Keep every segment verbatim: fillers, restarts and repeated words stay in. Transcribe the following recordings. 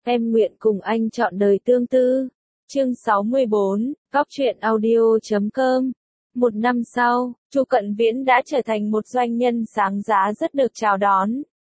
Em nguyện cùng anh trọn đời tương tư. Chương sáu mươi bốn, góc truyện audio chấm com. Một năm sau, Chu Cận Viễn đã trở thành một doanh nhân sáng giá rất được chào đón.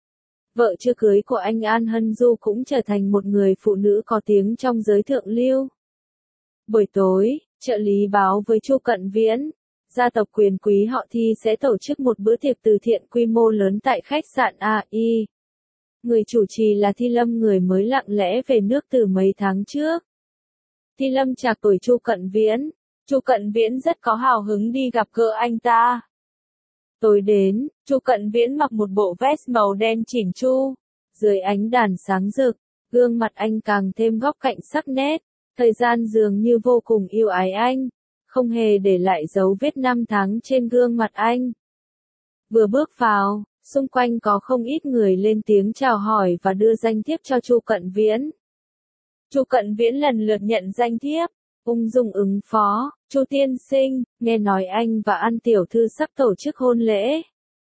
Vợ chưa cưới của anh An Hân Du cũng trở thành một người phụ nữ có tiếng trong giới thượng lưu. Buổi tối, trợ lý báo với Chu Cận Viễn, gia tộc quyền quý họ Thi sẽ tổ chức một bữa tiệc từ thiện quy mô lớn tại khách sạn a i. Người chủ trì là Thi Lâm, người mới lặng lẽ về nước từ mấy tháng trước. Thi Lâm trạc tuổi Chu Cận Viễn. Chu Cận Viễn rất có hào hứng đi gặp gỡ anh ta. Tối đến, Chu Cận Viễn mặc một bộ vest màu đen chỉn chu. Dưới ánh đàn sáng rực, gương mặt anh càng thêm góc cạnh sắc nét. Thời gian dường như vô cùng yêu ái anh, không hề để lại dấu vết năm tháng trên gương mặt anh. Vừa bước vào, xung quanh có không ít người lên tiếng chào hỏi và đưa danh thiếp cho Chu Cận Viễn. Chu Cận Viễn lần lượt nhận danh thiếp, ung dung ứng phó. Chu tiên sinh, nghe nói anh và An tiểu thư sắp tổ chức hôn lễ.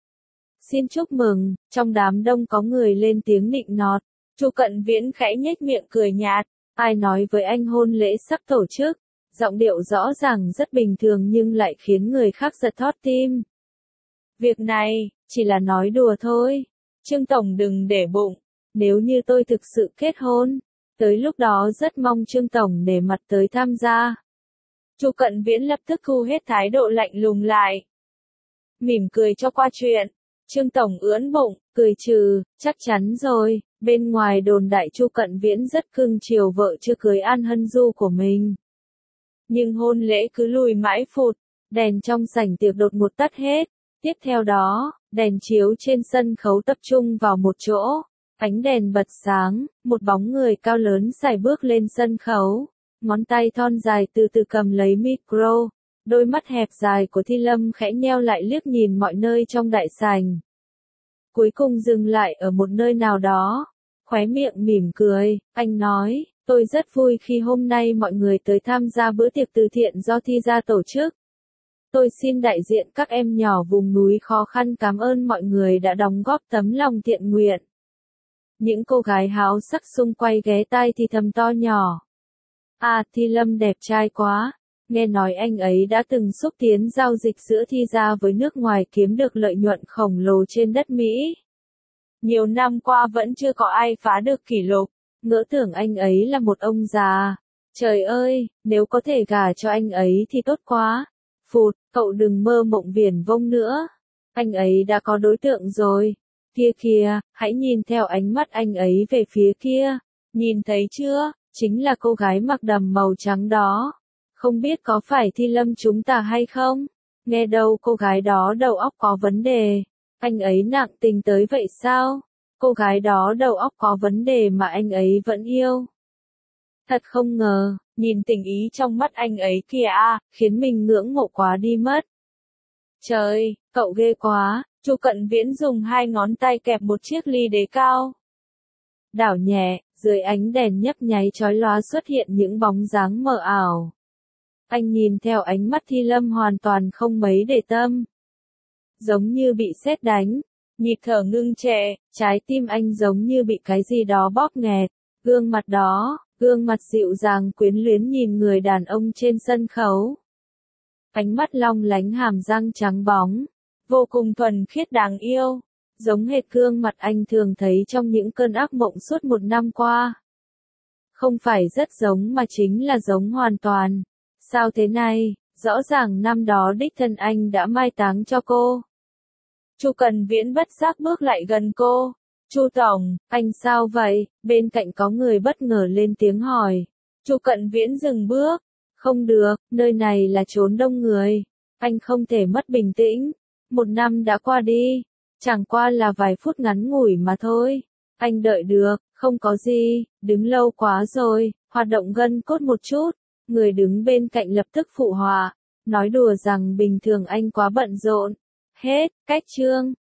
Xin chúc mừng. Trong đám đông có người lên tiếng nịnh nọt. Chu Cận Viễn khẽ nhếch miệng cười nhạt. Ai nói với anh hôn lễ sắp tổ chức? Giọng điệu rõ ràng rất bình thường nhưng lại khiến người khác giật thót tim. Việc này, chỉ là nói đùa thôi. Trương Tổng đừng để bụng. Nếu như tôi thực sự kết hôn, tới lúc đó rất mong Trương Tổng nể mặt tới tham gia. Chu Cận Viễn lập tức thu hết thái độ lạnh lùng lại. Mỉm cười cho qua chuyện. Trương Tổng ưỡn bụng, cười trừ, chắc chắn rồi. Bên ngoài đồn đại Chu Cận Viễn rất cưng chiều vợ chưa cưới An Hân Du của mình. Nhưng hôn lễ cứ lùi mãi phụt, đèn trong sảnh tiệc đột ngột tắt hết. Tiếp theo đó, đèn chiếu trên sân khấu tập trung vào một chỗ. Ánh đèn bật sáng, một bóng người cao lớn sải bước lên sân khấu. Ngón tay thon dài từ từ cầm lấy micro. Đôi mắt hẹp dài của Thi Lâm khẽ nheo lại liếc nhìn mọi nơi trong đại sảnh. Cuối cùng dừng lại ở một nơi nào đó. Khóe miệng mỉm cười, anh nói, tôi rất vui khi hôm nay mọi người tới tham gia bữa tiệc từ thiện do Thi gia tổ chức. Tôi xin đại diện các em nhỏ vùng núi khó khăn cảm ơn mọi người đã đóng góp tấm lòng thiện nguyện. Những cô gái háo sắc xung quanh ghé tai thì thầm to nhỏ. À, Thi Lâm đẹp trai quá. Nghe nói anh ấy đã từng xúc tiến giao dịch giữa Thi gia với nước ngoài kiếm được lợi nhuận khổng lồ trên đất Mỹ. Nhiều năm qua vẫn chưa có ai phá được kỷ lục. Ngỡ tưởng anh ấy là một ông già. Trời ơi, nếu có thể gả cho anh ấy thì tốt quá. Phụt, cậu đừng mơ mộng viển vông nữa. Anh ấy đã có đối tượng rồi. Kia kìa, hãy nhìn theo ánh mắt anh ấy về phía kia. Nhìn thấy chưa, chính là cô gái mặc đầm màu trắng đó. Không biết có phải Thi Lâm chúng ta hay không? Nghe đâu cô gái đó đầu óc có vấn đề. Anh ấy nặng tình tới vậy sao? Cô gái đó đầu óc có vấn đề mà anh ấy vẫn yêu. Thật không ngờ, nhìn tình ý trong mắt anh ấy kìa à, khiến mình ngưỡng mộ quá đi mất. Trời, cậu ghê quá. Chu Cận Viễn dùng hai ngón tay kẹp một chiếc ly đế cao. Đảo nhẹ, dưới ánh đèn nhấp nháy chói lóa xuất hiện những bóng dáng mờ ảo. Anh nhìn theo ánh mắt Thi Lâm hoàn toàn không mấy để tâm. Giống như bị sét đánh, nhịp thở ngưng trệ, trái tim anh giống như bị cái gì đó bóp nghẹt. Gương mặt đó, gương mặt dịu dàng quyến luyến nhìn người đàn ông trên sân khấu. Ánh mắt long lánh hàm răng trắng bóng, vô cùng thuần khiết đáng yêu, giống hệt gương mặt anh thường thấy trong những cơn ác mộng suốt một năm qua. Không phải rất giống mà chính là giống hoàn toàn. Sao thế này, rõ ràng năm đó đích thân anh đã mai táng cho cô. Chu Cận Viễn bất giác bước lại gần cô. Chu Tổng, anh sao vậy? Bên cạnh có người bất ngờ lên tiếng hỏi. Chu Cận Viễn dừng bước. Không được, nơi này là chốn đông người. Anh không thể mất bình tĩnh. Một năm đã qua đi. Chẳng qua là vài phút ngắn ngủi mà thôi. Anh đợi được, không có gì, đứng lâu quá rồi, hoạt động gân cốt một chút. Người đứng bên cạnh lập tức phụ họa. Nói đùa rằng bình thường anh quá bận rộn. Hết, cách chương.